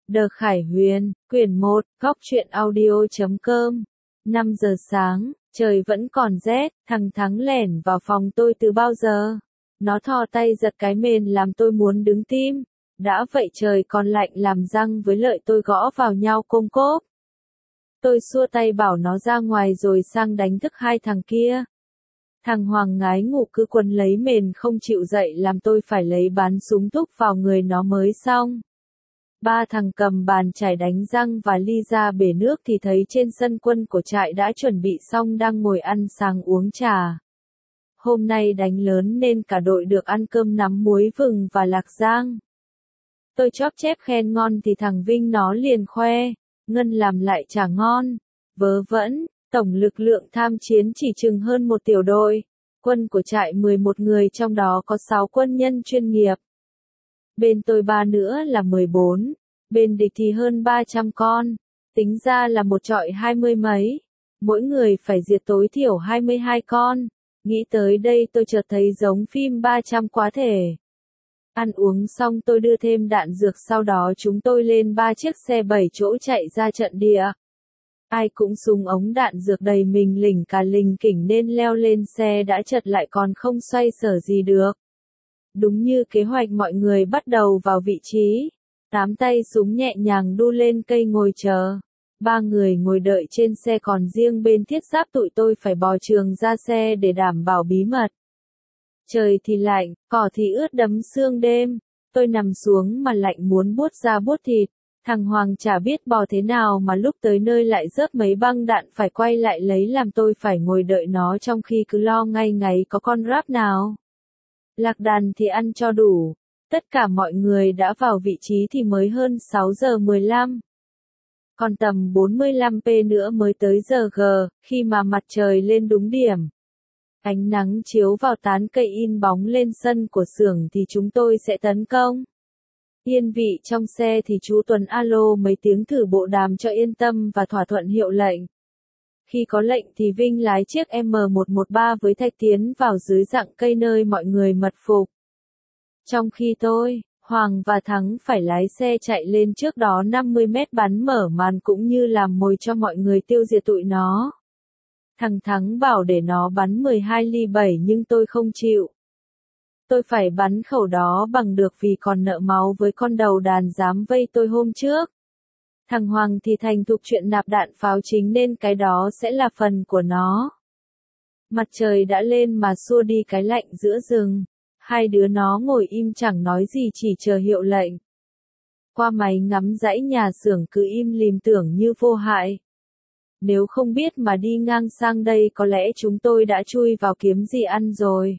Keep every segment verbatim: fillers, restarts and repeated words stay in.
Đờ Khải Huyền, quyển một, góc truyện audio chấm com. năm giờ sáng, trời vẫn còn rét, thằng Thắng lẻn vào phòng tôi từ bao giờ. Nó thò tay giật cái mền làm tôi muốn đứng tim. Đã vậy trời còn lạnh làm răng với Lợi tôi gõ vào nhau côm cốp. Tôi xua tay bảo nó ra ngoài rồi sang đánh thức hai thằng kia. Thằng Hoàng ngái ngủ cứ quấn lấy mền không chịu dậy làm tôi phải lấy bắn súng thúc vào người nó mới xong. Ba thằng cầm bàn chải đánh răng và ly ra bể nước thì thấy trên sân quân của trại đã chuẩn bị xong đang ngồi ăn sáng uống trà. Hôm nay đánh lớn nên cả đội được ăn cơm nắm muối vừng và lạc rang. Tôi chóp chép khen ngon thì thằng Vinh nó liền khoe, Ngân làm lại chả ngon. Vớ vẩn, tổng lực lượng tham chiến chỉ chừng hơn một tiểu đội. Quân của trại mười một người trong đó có sáu quân nhân chuyên nghiệp. Bên tôi ba nữa là mười bốn, bên địch thì hơn ba trăm con, tính ra là một trọi hai mươi mấy, mỗi người phải diệt tối thiểu hai mươi hai con, nghĩ tới đây tôi chợt thấy giống phim ba trăm quá thể. Ăn uống xong tôi đưa thêm đạn dược sau đó chúng tôi lên ba chiếc xe bảy chỗ chạy ra trận địa. Ai cũng súng ống đạn dược đầy mình lỉnh cả lình kỉnh nên leo lên xe đã chật lại còn không xoay sở gì được. Đúng như kế hoạch mọi người bắt đầu vào vị trí. Tám tay súng nhẹ nhàng đu lên cây ngồi chờ. Ba người ngồi đợi trên xe còn riêng bên thiết giáp tụi tôi phải bò trường ra xe để đảm bảo bí mật. Trời thì lạnh, cỏ thì ướt đẫm sương đêm. Tôi nằm xuống mà lạnh muốn buốt da buốt thịt. Thằng Hoàng chả biết bò thế nào mà lúc tới nơi lại rớt mấy băng đạn phải quay lại lấy làm tôi phải ngồi đợi nó trong khi cứ lo ngay ngáy có con ráp nào. Lạc đàn thì ăn cho đủ. Tất cả mọi người đã vào vị trí thì mới hơn sáu giờ mười lăm. Còn tầm bốn mươi lăm phút nữa mới tới giờ G, khi mà mặt trời lên đúng điểm. Ánh nắng chiếu vào tán cây in bóng lên sân của xưởng thì chúng tôi sẽ tấn công. Yên vị trong xe thì chú Tuấn alo mấy tiếng thử bộ đàm cho yên tâm và thỏa thuận hiệu lệnh. Khi có lệnh thì Vinh lái chiếc M một một ba với Thạch tiến vào dưới rặng cây nơi mọi người mật phục. Trong khi tôi, Hoàng và Thắng phải lái xe chạy lên trước đó năm mươi mét bắn mở màn cũng như làm mồi cho mọi người tiêu diệt tụi nó. Thằng Thắng bảo để nó bắn mười hai ly bảy nhưng tôi không chịu. Tôi phải bắn khẩu đó bằng được vì còn nợ máu với con đầu đàn dám vây tôi hôm trước. Thằng Hoàng thì thành thục chuyện nạp đạn pháo chính nên cái đó sẽ là phần của nó. Mặt trời đã lên mà xua đi cái lạnh giữa rừng. Hai đứa nó ngồi im chẳng nói gì chỉ chờ hiệu lệnh. Qua máy ngắm dãy nhà xưởng cứ im lìm tưởng như vô hại. Nếu không biết mà đi ngang sang đây có lẽ chúng tôi đã chui vào kiếm gì ăn rồi.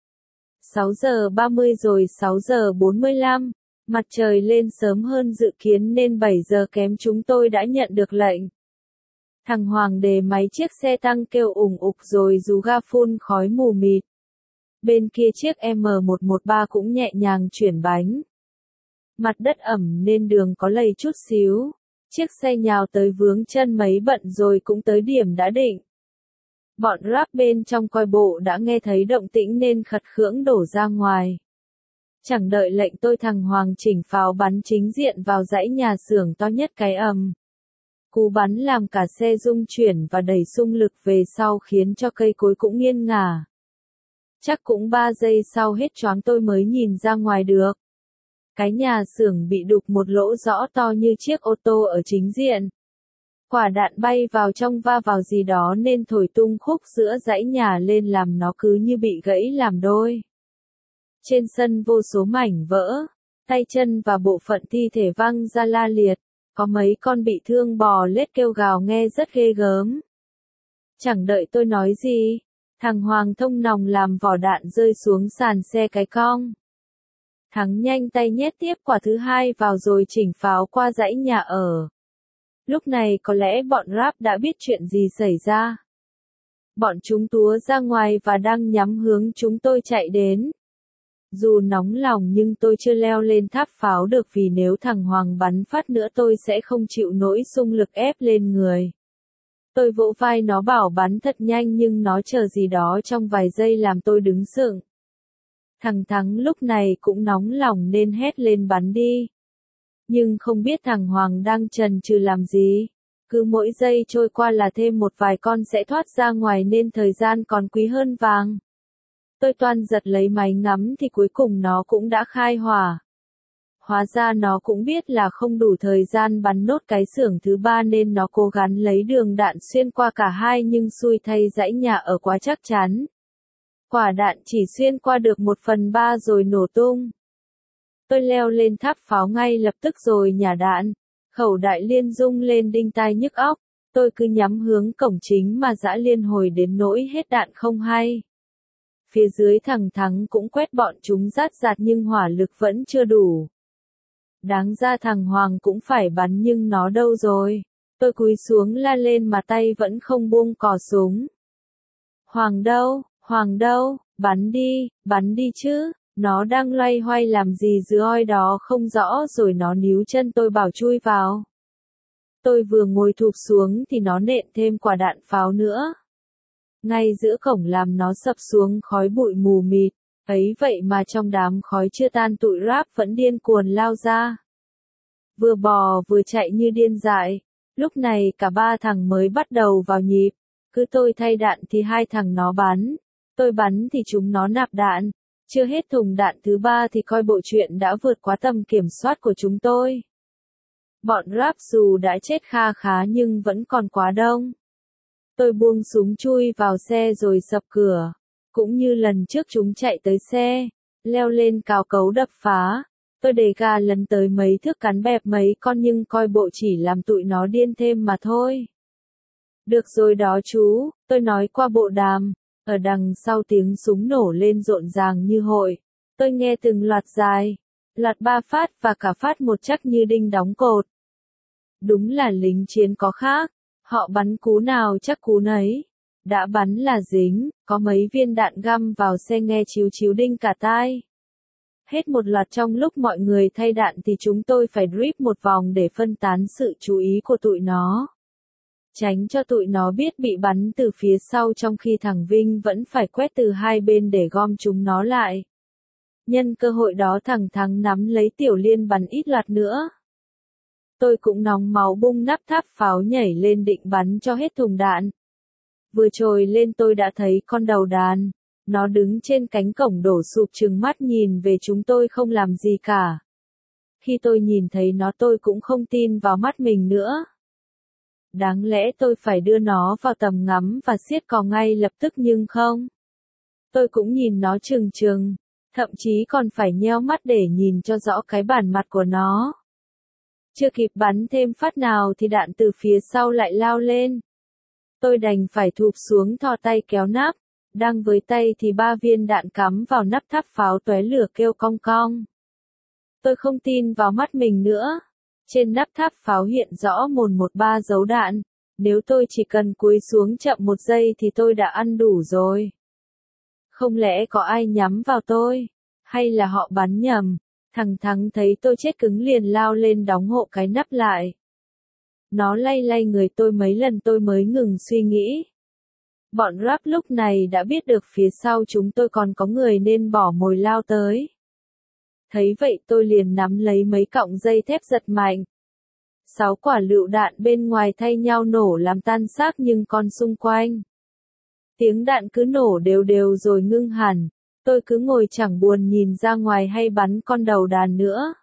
sáu giờ ba mươi rồi sáu giờ bốn mươi lăm, mặt trời lên sớm hơn dự kiến nên bảy giờ kém chúng tôi đã nhận được lệnh. Thằng Hoàng đề máy chiếc xe tăng kêu ủng ục rồi rú ga phun khói mù mịt. Bên kia chiếc M một một ba cũng nhẹ nhàng chuyển bánh. Mặt đất ẩm nên đường có lầy chút xíu. Chiếc xe nhào tới vướng chân mấy bận rồi cũng tới điểm đã định. Bọn rap bên trong coi bộ đã nghe thấy động tĩnh nên khật khưỡng đổ ra ngoài. Chẳng đợi lệnh tôi thằng Hoàng chỉnh pháo bắn chính diện vào dãy nhà xưởng to nhất cái ầm. Cú bắn làm cả xe rung chuyển và đẩy xung lực về sau khiến cho cây cối cũng nghiêng ngả. Chắc cũng ba giây sau hết choáng tôi mới nhìn ra ngoài được. Cái nhà xưởng bị đục một lỗ rõ to như chiếc ô tô ở chính diện. Quả đạn bay vào trong va vào gì đó nên thổi tung khúc giữa dãy nhà lên làm nó cứ như bị gãy làm đôi. Trên sân vô số mảnh vỡ, tay chân và bộ phận thi thể văng ra la liệt, có mấy con bị thương bò lết kêu gào nghe rất ghê gớm. Chẳng đợi tôi nói gì, thằng Hoàng thông nòng làm vỏ đạn rơi xuống sàn xe cái cong. Thắng nhanh tay nhét tiếp quả thứ hai vào rồi chỉnh pháo qua dãy nhà ở. Lúc này có lẽ bọn rap đã biết chuyện gì xảy ra. Bọn chúng túa ra ngoài và đang nhắm hướng chúng tôi chạy đến. Dù nóng lòng nhưng tôi chưa leo lên tháp pháo được vì nếu thằng Hoàng bắn phát nữa tôi sẽ không chịu nổi xung lực ép lên người. Tôi vỗ vai nó bảo bắn thật nhanh nhưng nó chờ gì đó trong vài giây làm tôi đứng sững. Thằng Thắng lúc này cũng nóng lòng nên hét lên bắn đi. Nhưng không biết thằng Hoàng đang chần chừ làm gì. Cứ mỗi giây trôi qua là thêm một vài con sẽ thoát ra ngoài nên thời gian còn quý hơn vàng. Tôi toan giật lấy máy ngắm thì cuối cùng nó cũng đã khai hỏa. Hóa ra nó cũng biết là không đủ thời gian bắn nốt cái xưởng thứ ba nên nó cố gắng lấy đường đạn xuyên qua cả hai nhưng xui thay dãy nhà ở quá chắc chắn. Quả đạn chỉ xuyên qua được một phần ba rồi nổ tung. Tôi leo lên tháp pháo ngay lập tức rồi nhả đạn. Khẩu đại liên rung lên đinh tai nhức óc. Tôi cứ nhắm hướng cổng chính mà dã liên hồi đến nỗi hết đạn không hay. Phía dưới thằng Thắng cũng quét bọn chúng rát rạt nhưng hỏa lực vẫn chưa đủ. Đáng ra thằng Hoàng cũng phải bắn nhưng nó đâu rồi. Tôi cúi xuống la lên mà tay vẫn không buông cò súng. Hoàng đâu, Hoàng đâu, bắn đi, bắn đi chứ. Nó đang loay hoay làm gì dưới oi đó không rõ rồi nó níu chân tôi bảo chui vào. Tôi vừa ngồi thụp xuống thì nó nện thêm quả đạn pháo nữa. Ngay giữa cổng làm nó sập xuống khói bụi mù mịt. Ấy vậy mà trong đám khói chưa tan tụi rap vẫn điên cuồng lao ra. Vừa bò vừa chạy như điên dại. Lúc này cả ba thằng mới bắt đầu vào nhịp. Cứ tôi thay đạn thì hai thằng nó bắn. Tôi bắn thì chúng nó nạp đạn. Chưa hết thùng đạn thứ ba thì coi bộ chuyện đã vượt quá tầm kiểm soát của chúng tôi. Bọn rap dù đã chết kha khá nhưng vẫn còn quá đông. Tôi buông súng chui vào xe rồi sập cửa. Cũng như lần trước chúng chạy tới xe, leo lên cào cấu đập phá. Tôi đề ga lấn tới mấy thước cắn bẹp mấy con nhưng coi bộ chỉ làm tụi nó điên thêm mà thôi. Được rồi đó chú, tôi nói qua bộ đàm. Ở đằng sau tiếng súng nổ lên rộn ràng như hội. Tôi nghe từng loạt dài, loạt ba phát và cả phát một chắc như đinh đóng cột. Đúng là lính chiến có khác, họ bắn cú nào chắc cú nấy. Đã bắn là dính, có mấy viên đạn găm vào xe nghe chíu chíu đinh cả tai. Hết một loạt trong lúc mọi người thay đạn thì chúng tôi phải drip một vòng để phân tán sự chú ý của tụi nó. Tránh cho tụi nó biết bị bắn từ phía sau trong khi thằng Vinh vẫn phải quét từ hai bên để gom chúng nó lại. Nhân cơ hội đó thằng Thắng nắm lấy tiểu liên bắn ít loạt nữa. Tôi cũng nóng máu bung nắp tháp pháo nhảy lên định bắn cho hết thùng đạn. Vừa trồi lên tôi đã thấy con đầu đàn. Nó đứng trên cánh cổng đổ sụp trừng mắt nhìn về chúng tôi không làm gì cả. Khi tôi nhìn thấy nó tôi cũng không tin vào mắt mình nữa. Đáng lẽ tôi phải đưa nó vào tầm ngắm và siết cò ngay lập tức nhưng không. Tôi cũng nhìn nó trừng trừng, thậm chí còn phải nheo mắt để nhìn cho rõ cái bản mặt của nó. Chưa kịp bắn thêm phát nào thì đạn từ phía sau lại lao lên. Tôi đành phải thụp xuống thò tay kéo nắp, đang với tay thì ba viên đạn cắm vào nắp tháp pháo tóe lửa kêu cong cong. Tôi không tin vào mắt mình nữa. Trên nắp tháp pháo hiện rõ mồn một ba dấu đạn. Nếu tôi chỉ cần cúi xuống chậm một giây thì tôi đã ăn đủ rồi. Không lẽ có ai nhắm vào tôi? Hay là họ bắn nhầm? Thằng Thắng thấy tôi chết cứng liền lao lên đóng hộ cái nắp lại. Nó lay lay người tôi mấy lần tôi mới ngừng suy nghĩ. Bọn rap lúc này đã biết được phía sau chúng tôi còn có người nên bỏ mồi lao tới. Thấy vậy tôi liền nắm lấy mấy cọng dây thép giật mạnh. Sáu quả lựu đạn bên ngoài thay nhau nổ làm tan xác nhưng con xung quanh. Tiếng đạn cứ nổ đều đều rồi ngưng hẳn. Tôi cứ ngồi chẳng buồn nhìn ra ngoài hay bắn con đầu đàn nữa.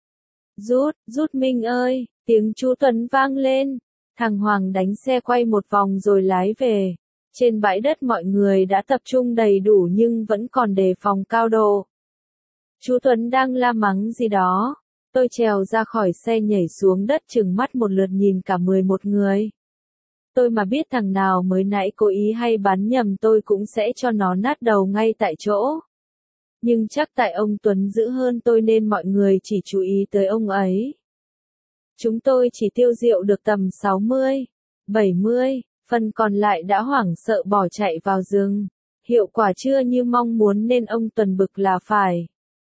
Rút, rút Minh ơi, tiếng chú Tuấn vang lên. Thằng Hoàng đánh xe quay một vòng rồi lái về. Trên bãi đất mọi người đã tập trung đầy đủ nhưng vẫn còn đề phòng cao độ. Chú Tuấn đang la mắng gì đó. Tôi trèo ra khỏi xe nhảy xuống đất trừng mắt một lượt nhìn cả mười một người. Tôi mà biết thằng nào mới nãy cố ý hay bắn nhầm tôi cũng sẽ cho nó nát đầu ngay tại chỗ. Nhưng chắc tại ông Tuấn dữ hơn tôi nên mọi người chỉ chú ý tới ông ấy. Chúng tôi chỉ tiêu diệu được tầm sáu mươi, bảy mươi, phần còn lại đã hoảng sợ bỏ chạy vào rừng. Hiệu quả chưa như mong muốn nên ông Tuấn bực là phải.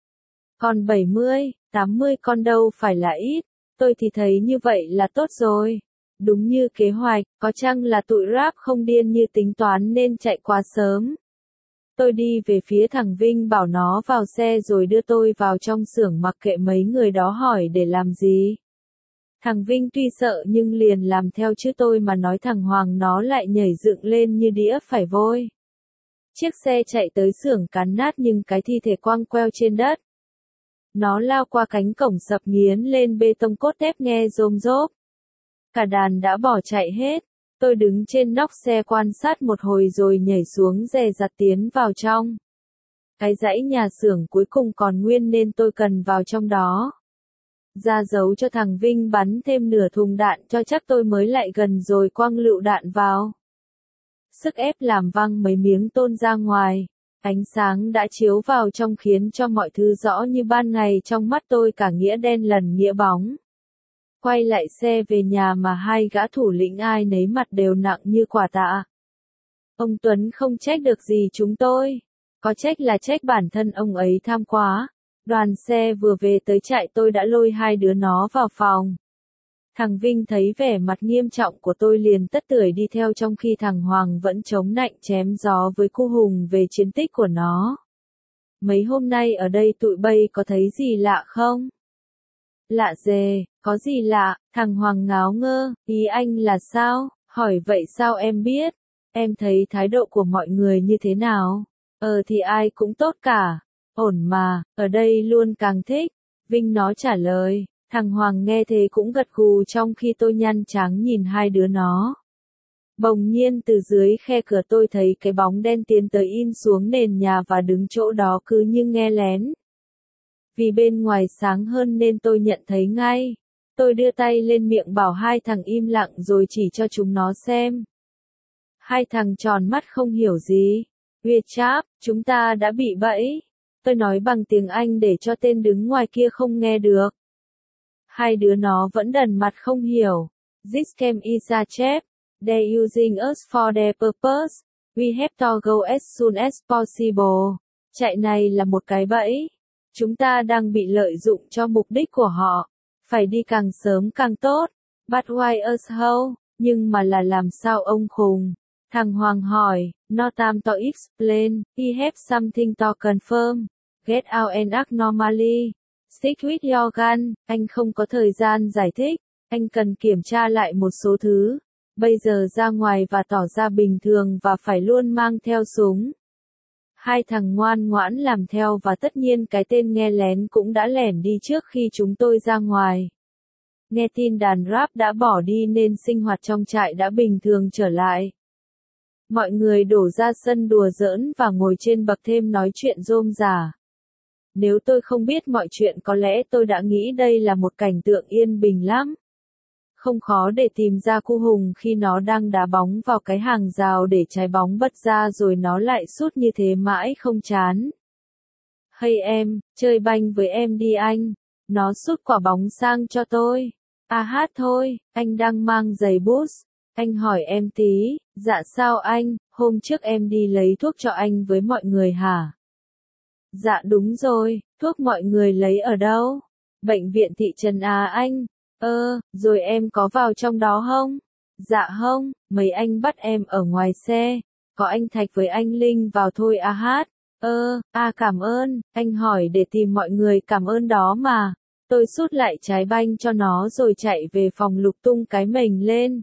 Còn bảy mươi, tám mươi con đâu phải là ít, tôi thì thấy như vậy là tốt rồi. Đúng như kế hoạch, có chăng là tụi rap không điên như tính toán nên chạy quá sớm. Tôi đi về phía thằng Vinh bảo nó vào xe rồi đưa tôi vào trong xưởng mặc kệ mấy người đó hỏi để làm gì. Thằng Vinh tuy sợ nhưng liền làm theo chứ tôi mà nói thằng Hoàng nó lại nhảy dựng lên như đĩa phải vôi. Chiếc xe chạy tới xưởng cán nát nhưng cái thi thể quăng queo trên đất. Nó lao qua cánh cổng sập nghiến lên bê tông cốt thép nghe rôm rốp. Cả đàn đã bỏ chạy hết. Tôi đứng trên nóc xe quan sát một hồi rồi nhảy xuống dè dặt tiến vào trong. Cái dãy nhà xưởng cuối cùng còn nguyên nên tôi cần vào trong đó. Ra dấu cho thằng Vinh bắn thêm nửa thùng đạn cho chắc tôi mới lại gần rồi quăng lựu đạn vào. Sức ép làm văng mấy miếng tôn ra ngoài. Ánh sáng đã chiếu vào trong khiến cho mọi thứ rõ như ban ngày trong mắt tôi cả nghĩa đen lần nghĩa bóng. Quay lại xe về nhà mà hai gã thủ lĩnh ai nấy mặt đều nặng như quả tạ. Ông Tuấn không trách được gì chúng tôi. Có trách là trách bản thân ông ấy tham quá. Đoàn xe vừa về tới trại tôi đã lôi hai đứa nó vào phòng. Thằng Vinh thấy vẻ mặt nghiêm trọng của tôi liền tất tưởi đi theo trong khi thằng Hoàng vẫn chống nạnh chém gió với cô Hùng về chiến tích của nó. Mấy hôm nay ở đây tụi bay có thấy gì lạ không? Lạ dề, có gì lạ, thằng Hoàng ngáo ngơ, ý anh là sao? Hỏi vậy sao em biết? Em thấy thái độ của mọi người như thế nào? Ờ thì ai cũng tốt cả. Ổn mà, ở đây luôn càng thích. Vinh nó trả lời. Thằng Hoàng nghe thế cũng gật gù trong khi tôi nhăn trắng nhìn hai đứa nó. Bỗng nhiên từ dưới khe cửa tôi thấy cái bóng đen tiến tới in xuống nền nhà và đứng chỗ đó cứ như nghe lén. Vì bên ngoài sáng hơn nên tôi nhận thấy ngay. Tôi đưa tay lên miệng bảo hai thằng im lặng rồi chỉ cho chúng nó xem. Hai thằng tròn mắt không hiểu gì. Việt cháp, chúng ta đã bị bẫy. Tôi nói bằng tiếng Anh để cho tên đứng ngoài kia không nghe được. Hai đứa nó vẫn đần mặt không hiểu. This game is a trap. They're using us for their purpose. We have to go as soon as possible. Chạy này là một cái bẫy. Chúng ta đang bị lợi dụng cho mục đích của họ. Phải đi càng sớm càng tốt. But why us how? Nhưng mà là làm sao ông khùng? Thằng Hoàng hỏi. No time to explain. We have something to confirm. Get out and act normally. Stick with your gun. Anh không có thời gian giải thích. Anh cần kiểm tra lại một số thứ. Bây giờ ra ngoài và tỏ ra bình thường và phải luôn mang theo súng. Hai thằng ngoan ngoãn làm theo và tất nhiên cái tên nghe lén cũng đã lẻn đi trước khi chúng tôi ra ngoài. Nghe tin đàn rap đã bỏ đi nên sinh hoạt trong trại đã bình thường trở lại. Mọi người đổ ra sân đùa giỡn và ngồi trên bậc thềm nói chuyện rôm rả. Nếu tôi không biết mọi chuyện có lẽ tôi đã nghĩ đây là một cảnh tượng yên bình lắm. Không khó để tìm ra cô Hùng khi nó đang đá bóng vào cái hàng rào để trái bóng bật ra rồi nó lại sút như thế mãi không chán. Hey em, chơi banh với em đi anh. Nó sút quả bóng sang cho tôi. À hát thôi, anh đang mang giày boots. Anh hỏi em tí, dạ sao anh, hôm trước em đi lấy thuốc cho anh với mọi người hả? Dạ đúng rồi, thuốc mọi người lấy ở đâu? Bệnh viện thị trấn à anh? Ơ, rồi em có vào trong đó không? Dạ không, mấy anh bắt em ở ngoài xe. Có anh Thạch với anh Linh vào thôi à hát. Ơ, à cảm ơn, anh hỏi để tìm mọi người cảm ơn đó mà. Tôi sút lại trái banh cho nó rồi chạy về phòng lục tung cái mình lên.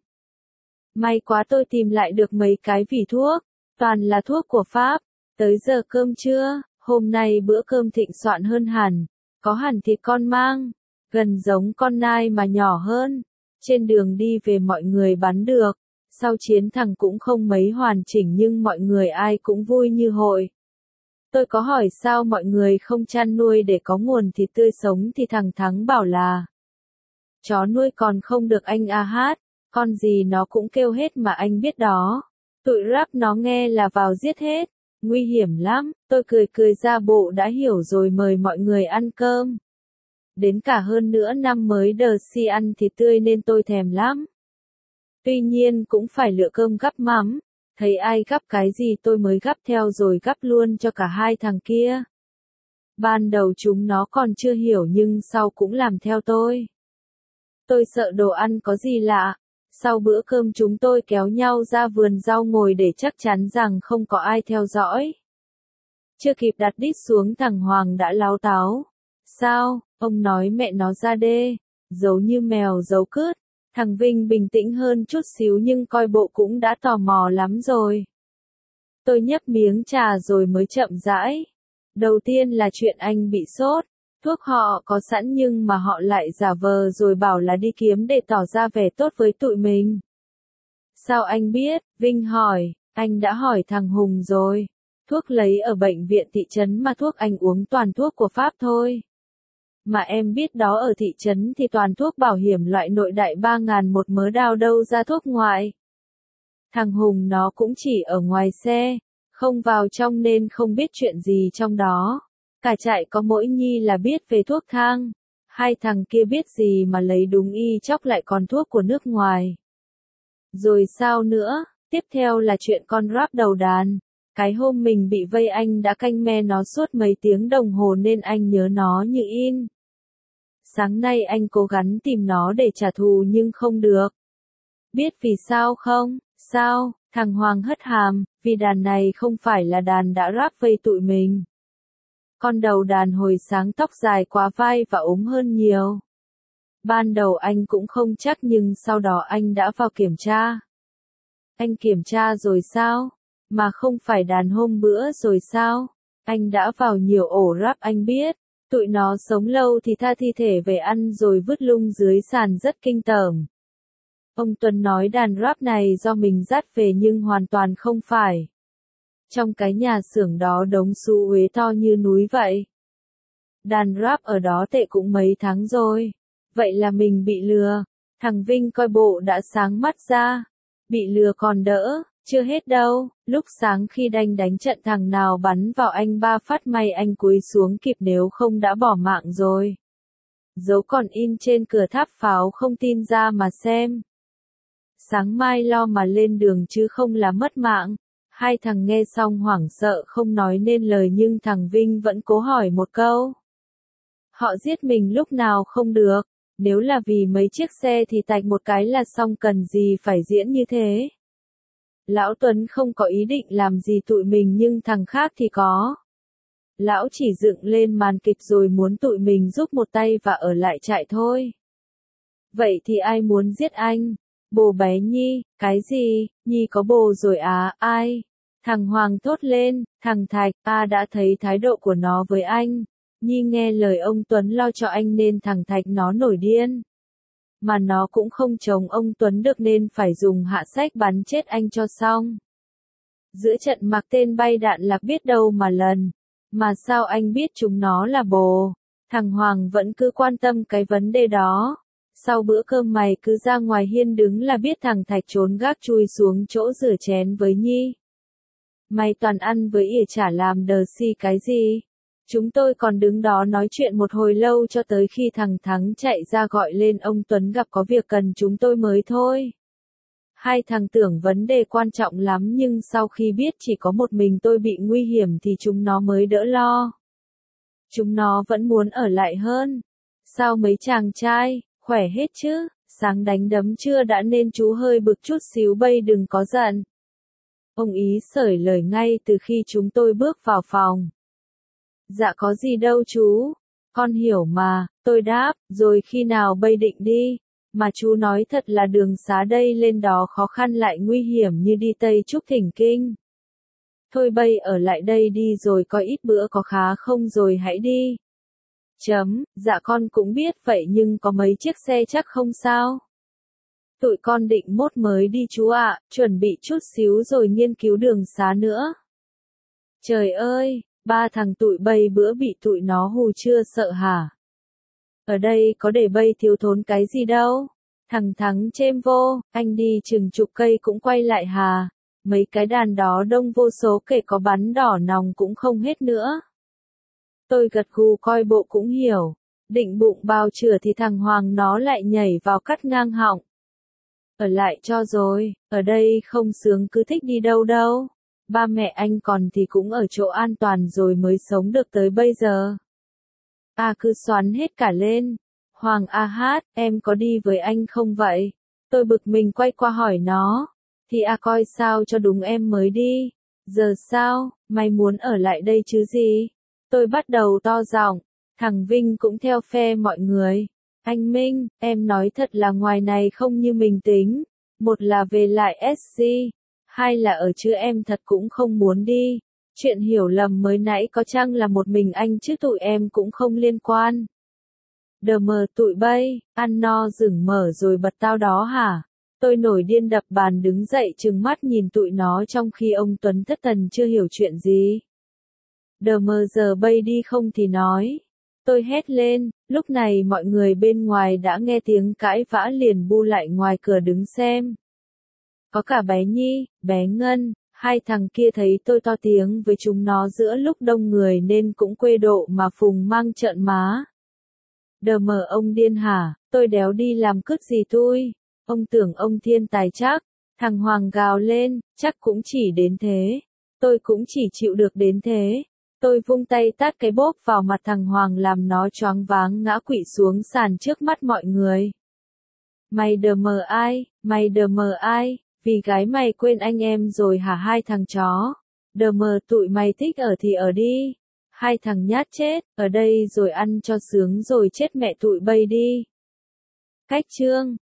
May quá tôi tìm lại được mấy cái vỉ thuốc. Toàn là thuốc của Pháp. Tới giờ cơm trưa, hôm nay bữa cơm thịnh soạn hơn hẳn. Có hẳn thịt con mang. Gần giống con nai mà nhỏ hơn. Trên đường đi về mọi người bắn được. Sau chiến thằng cũng không mấy hoàn chỉnh nhưng mọi người ai cũng vui như hội. Tôi có hỏi sao mọi người không chăn nuôi để có nguồn thịt tươi sống thì thằng Thắng bảo là chó nuôi còn không được anh a hát, con gì nó cũng kêu hết mà anh biết đó. Tụi rap nó nghe là vào giết hết, nguy hiểm lắm, tôi cười cười ra bộ đã hiểu rồi mời mọi người ăn cơm. Đến cả hơn nữa năm mới đờ si ăn thịt tươi nên tôi thèm lắm. Tuy nhiên cũng phải lựa cơm gắp mắm. Thấy ai gắp cái gì tôi mới gắp theo rồi gắp luôn cho cả hai thằng kia. Ban đầu chúng nó còn chưa hiểu nhưng sau cũng làm theo tôi. Tôi sợ đồ ăn có gì lạ. Sau bữa cơm chúng tôi kéo nhau ra vườn rau ngồi để chắc chắn rằng không có ai theo dõi. Chưa kịp đặt đít xuống thằng Hoàng đã láo táo. Sao, ông nói mẹ nó ra đê, giấu như mèo giấu cứt. Thằng Vinh bình tĩnh hơn chút xíu nhưng coi bộ cũng đã tò mò lắm rồi. Tôi nhấp miếng trà rồi mới chậm rãi. Đầu tiên là chuyện anh bị sốt. Thuốc họ có sẵn nhưng mà họ lại giả vờ rồi bảo là đi kiếm để tỏ ra vẻ tốt với tụi mình. Sao anh biết? Vinh hỏi. Anh đã hỏi thằng Hùng rồi. Thuốc lấy ở bệnh viện thị trấn mà thuốc anh uống toàn thuốc của Pháp thôi. Mà em biết đó, ở thị trấn thì toàn thuốc bảo hiểm loại nội đại ba ngàn một mớ, đao đâu ra thuốc ngoại. Thằng Hùng nó cũng chỉ ở ngoài xe, không vào trong nên không biết chuyện gì trong đó. Cả trại có mỗi Nhi là biết về thuốc thang. Hai thằng kia biết gì mà lấy đúng y chóc lại còn thuốc của nước ngoài. Rồi sao nữa? Tiếp theo là chuyện con rap đầu đàn. Cái hôm mình bị vây anh đã canh me nó suốt mấy tiếng đồng hồ nên anh nhớ nó như in. Sáng nay anh cố gắng tìm nó để trả thù nhưng không được. Biết vì sao không? Sao? Thằng Hoàng hất hàm, vì đàn này không phải là đàn đã rap vây tụi mình. Con đầu đàn hồi sáng tóc dài quá vai và ốm hơn nhiều. Ban đầu anh cũng không chắc nhưng sau đó anh đã vào kiểm tra. Anh kiểm tra rồi sao? Mà không phải đàn hôm bữa rồi sao? Anh đã vào nhiều ổ rap anh biết. Tụi nó sống lâu thì tha thi thể về ăn rồi vứt lung dưới sàn rất kinh tởm. Ông Tuấn nói đàn rap này do mình dắt về nhưng hoàn toàn không phải. Trong cái nhà xưởng đó đống xu uế to như núi vậy. Đàn rap ở đó tệ cũng mấy tháng rồi. Vậy là mình bị lừa. Thằng Vinh coi bộ đã sáng mắt ra. Bị lừa còn đỡ, chưa hết đâu. Lúc sáng khi đanh đánh trận thằng nào bắn vào anh ba phát, may anh cúi xuống kịp nếu không đã bỏ mạng rồi. Dấu còn in trên cửa tháp pháo, không tin ra mà xem. Sáng mai lo mà lên đường chứ không là mất mạng. Hai thằng nghe xong hoảng sợ không nói nên lời nhưng thằng Vinh vẫn cố hỏi một câu. Họ giết mình lúc nào không được, nếu là vì mấy chiếc xe thì tạch một cái là xong, cần gì phải diễn như thế. Lão Tuấn không có ý định làm gì tụi mình nhưng thằng khác thì có. Lão chỉ dựng lên màn kịch rồi muốn tụi mình giúp một tay và ở lại trại thôi. Vậy thì ai muốn giết anh? Bồ bé Nhi. Cái gì? Nhi có bồ rồi à? Ai? Thằng Hoàng thốt lên. Thằng Thạch. A đã thấy thái độ của nó với anh. Nhi nghe lời ông Tuấn lo cho anh nên thằng Thạch nó nổi điên. Mà nó cũng không chống ông Tuấn được nên phải dùng hạ sách bắn chết anh cho xong. Giữa trận mặc tên bay đạn lạc biết đâu mà lần. Mà sao anh biết chúng nó là bồ? Thằng Hoàng vẫn cứ quan tâm cái vấn đề đó. Sau bữa cơm mày cứ ra ngoài hiên đứng là biết thằng Thạch trốn gác chui xuống chỗ rửa chén với Nhi. Mày toàn ăn với ỉa chả làm đờ si cái gì. Chúng tôi còn đứng đó nói chuyện một hồi lâu cho tới khi thằng Thắng chạy ra gọi lên ông Tuấn gặp có việc cần chúng tôi mới thôi. Hai thằng tưởng vấn đề quan trọng lắm nhưng sau khi biết chỉ có một mình tôi bị nguy hiểm thì chúng nó mới đỡ lo. Chúng nó vẫn muốn ở lại hơn. Sao mấy chàng trai, khỏe hết chứ, sáng đánh đấm chưa đã nên chú hơi bực chút xíu bây đừng có giận. Ông ý sởi lời ngay từ khi chúng tôi bước vào phòng. Dạ có gì đâu chú, con hiểu mà, tôi đáp, rồi khi nào bây định đi, mà chú nói thật là đường xá đây lên đó khó khăn lại nguy hiểm như đi Tây Trúc Thỉnh Kinh. Thôi bây ở lại đây đi rồi coi ít bữa có khá không rồi hãy đi. Chấm, dạ con cũng biết vậy nhưng có mấy chiếc xe chắc không sao. Tụi con định mốt mới đi chú ạ, chuẩn bị chút xíu rồi nghiên cứu đường xá nữa. Trời ơi! Ba thằng tụi bây bữa bị tụi nó hù chưa sợ hả? Ở đây có để bây thiếu thốn cái gì đâu. Thằng Thắng chêm vô, anh đi chừng chục cây cũng quay lại hà. Mấy cái đàn đó đông vô số kể có bắn đỏ nòng cũng không hết nữa. Tôi gật gù coi bộ cũng hiểu. Định bụng bao chửa thì thằng Hoàng nó lại nhảy vào cắt ngang họng. Ở lại cho rồi, ở đây không sướng cứ thích đi đâu đâu. Ba mẹ anh còn thì cũng ở chỗ an toàn rồi mới sống được tới bây giờ. A cứ xoắn hết cả lên. Hoàng a hát, em có đi với anh không vậy? Tôi bực mình quay qua hỏi nó. Thì A coi sao cho đúng em mới đi. Giờ sao, Mày muốn ở lại đây chứ gì? Tôi bắt đầu to giọng, thằng Vinh cũng theo phe mọi người. Anh Minh, em nói thật là ngoài này không như mình tính. Một là về lại ét giê, hai là ở chứ em thật cũng không muốn đi. Chuyện hiểu lầm mới nãy có chăng là một mình anh chứ tụi em cũng không liên quan. Đờ mờ tụi bay, ăn no rừng mở rồi bật tao đó hả? Tôi nổi điên đập bàn đứng dậy trừng mắt nhìn tụi nó trong khi ông Tuấn thất thần chưa hiểu chuyện gì. Đờ mờ giờ bay đi không thì nói. Tôi hét lên, lúc này mọi người bên ngoài đã nghe tiếng cãi vã liền bu lại ngoài cửa đứng xem. Có cả bé Nhi, bé Ngân, hai thằng kia thấy tôi to tiếng với chúng nó giữa lúc đông người nên cũng quê độ mà phùng mang trợn má. Đờ mờ ông điên hả, tôi đéo đi làm cướp gì tôi, ông tưởng ông thiên tài chắc, thằng Hoàng gào lên, chắc cũng chỉ đến thế, tôi cũng chỉ chịu được đến thế. Tôi vung tay tát cái bốp vào mặt thằng Hoàng làm nó choáng váng ngã quỵ xuống sàn trước mắt mọi người. Mày đờ mờ ai, mày đờ mờ ai, vì gái mày quên anh em rồi hả hai thằng chó, đờ mờ tụi mày thích ở thì ở đi. Hai thằng nhát chết, ở đây rồi ăn cho sướng rồi chết mẹ tụi bay đi. Cách chương